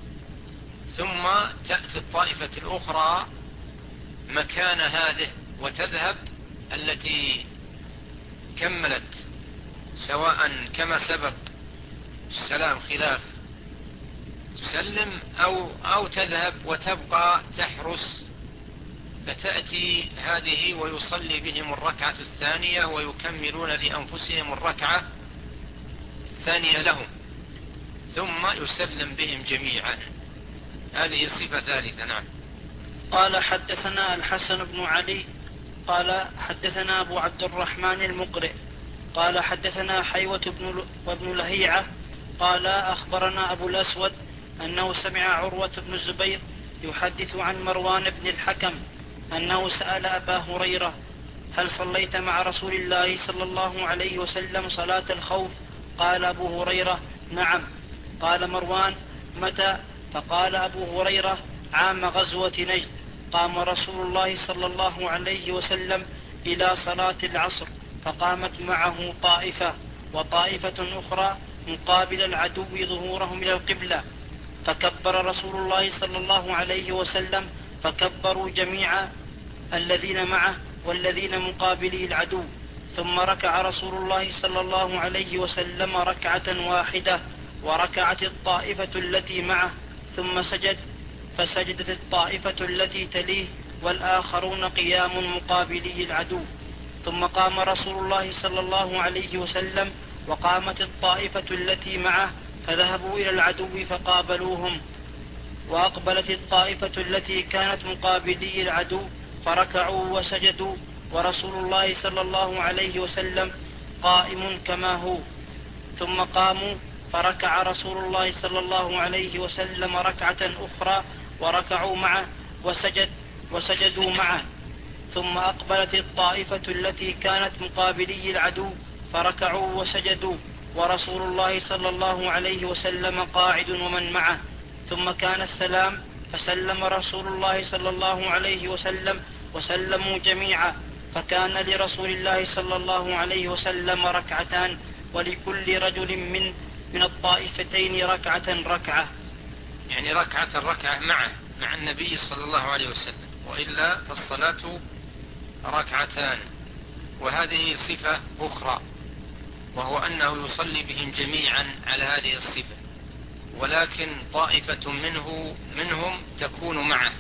ثم تأتي الطائفة الأخرى مكان هذه وتذهب التي كملت، سواء كما سبق السلام خلاف تسلم أو, أو تذهب وتبقى تحرس، فتأتي هذه ويصلي بهم الركعة الثانية ويكملون لأنفسهم الركعة الثانية لهم، ثم يسلم بهم جميعا. هذه صفة ثالثة. نعم. قال حدثنا الحسن بن علي قال حدثنا أبو عبد الرحمن المقرئ قال حدثنا حيوة بن وابن لهيعة قال أخبرنا أبو الأسود أنه سمع عروة بن الزبير يحدث عن مروان بن الحكم أنه سأل أبا هريرة: هل صليت مع رسول الله صلى الله عليه وسلم صلاة الخوف؟ قال أبو هريرة: نعم. قال مروان: متى؟ فقال أبو هريرة: عام غزوة نجد، قام رسول الله صلى الله عليه وسلم إلى صلاة العصر فقامت معه طائفة وطائفة أخرى مقابل العدو ظهورهم إلى القبلة، فكبر رسول الله صلى الله عليه وسلم فكبروا جميعا الذين معه والذين مقابلي العدو، ثم ركع رسول الله صلى الله عليه وسلم ركعة واحدة وركعت الطائفة التي معه ثم سجد، فسجدت الطائفة التي تليه والآخرون قيام مقابلي العدو، ثم قام رسول الله صلى الله عليه وسلم وقامت الطائفة التي معه فذهبوا إلى العدو فقابلوهم، وأقبلت الطائفة التي كانت مقابلي العدو فركعوا وسجدوا ورسول الله صلى الله عليه وسلم قائم كما هو، ثم قاموا فركع رسول الله صلى الله عليه وسلم ركعة أخرى وركعوا معه وسجد وسجدوا معه، ثم أقبلت الطائفة التي كانت مقابلي العدو فركعوا وسجدوا ورسول الله صلى الله عليه وسلم قاعد ومن معه، ثم كان السلام فسلم رسول الله صلى الله عليه وسلم وسلموا جميعا، فكان لرسول الله صلى الله عليه وسلم ركعتان ولكل رجل من من الطائفتين ركعة ركعة، يعني ركعة ركعة معه مع النبي صلى الله عليه وسلم، وإلا فالصلاة ركعتان. وهذه صفة أخرى، وهو أنه يصلي بهم جميعا على هذه الصفة، ولكن طائفة منه منهم تكون معه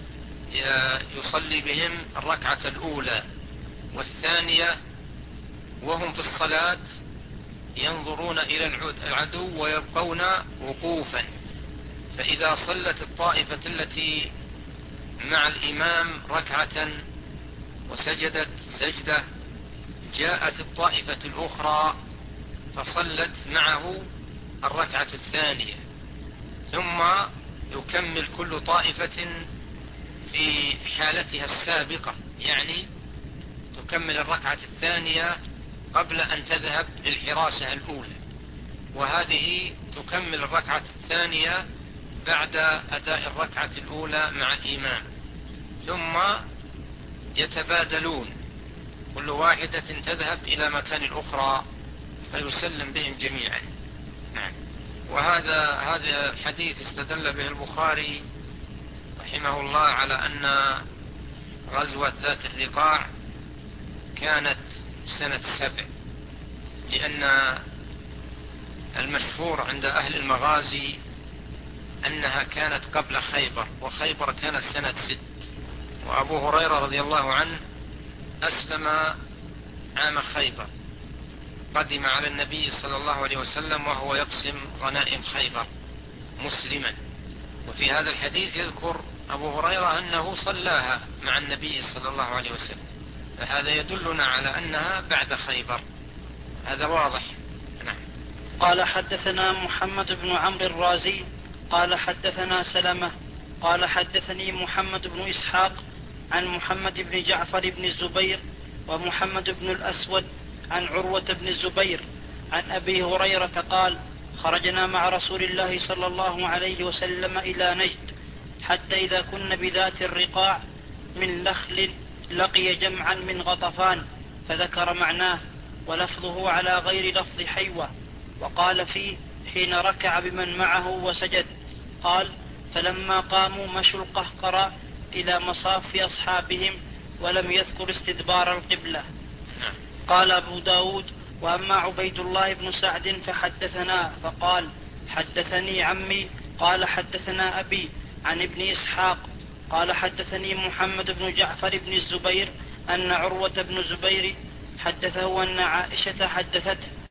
يصلي بهم الركعة الأولى والثانية وهم في الصلاة ينظرون إلى العدو ويبقون وقوفا، فإذا صلت الطائفة التي مع الإمام ركعة وسجدت سجدة جاءت الطائفة الأخرى فصلت معه الركعة الثانية، ثم يكمل كل طائفة في حالتها السابقة، يعني تكمل الركعة الثانية قبل أن تذهب للحراسة الأولى، وهذه تكمل الركعة الثانية بعد أداء الركعة الأولى مع الإمام، ثم يتبادلون، كل واحدة تذهب إلى مكان الأخرى فيسلم بهم جميعا. نعم. وهذا هذا الحديث استدل به البخاري رحمه الله على أن غزوة ذات الرقاع كانت سنة سبع، لأن المشهور عند أهل المغازي أنها كانت قبل خيبر، وخيبر كانت سنة ست، وأبو هريرة رضي الله عنه أسلم عام خيبر، قدم على النبي صلى الله عليه وسلم وهو يقسم غنائم خيبر مسلما. وفي هذا الحديث يذكر أبو هريرة أنه صلاها مع النبي صلى الله عليه وسلم، فهذا يدلنا على أنها بعد خيبر، هذا واضح. نعم. قال حدثنا محمد بن عمرو الرازي قال حدثنا سلمة قال حدثني محمد بن إسحاق عن محمد بن جعفر بن الزبير ومحمد بن الأسود عن عروة بن الزبير عن أبي هريرة قال: خرجنا مع رسول الله صلى الله عليه وسلم إلى نجد، حتى إذا كنا بذات الرقاع من لخل لقي جمعا من غطفان، فذكر معناه، ولفظه على غير لفظ حيوة، وقال فيه: حين ركع بمن معه وسجد. قال: فلما قاموا مشوا القهقرى إلى مصاف أصحابهم، ولم يذكر استدبار القبلة. قال أبو داود: وأما عبيد الله بن سعد فحدثنا فقال: حدثني عمي قال حدثنا أبي عن ابن إسحاق قال حدثني محمد بن جعفر بن الزبير أن عروة بن الزبير حدثه أن عائشة حدثته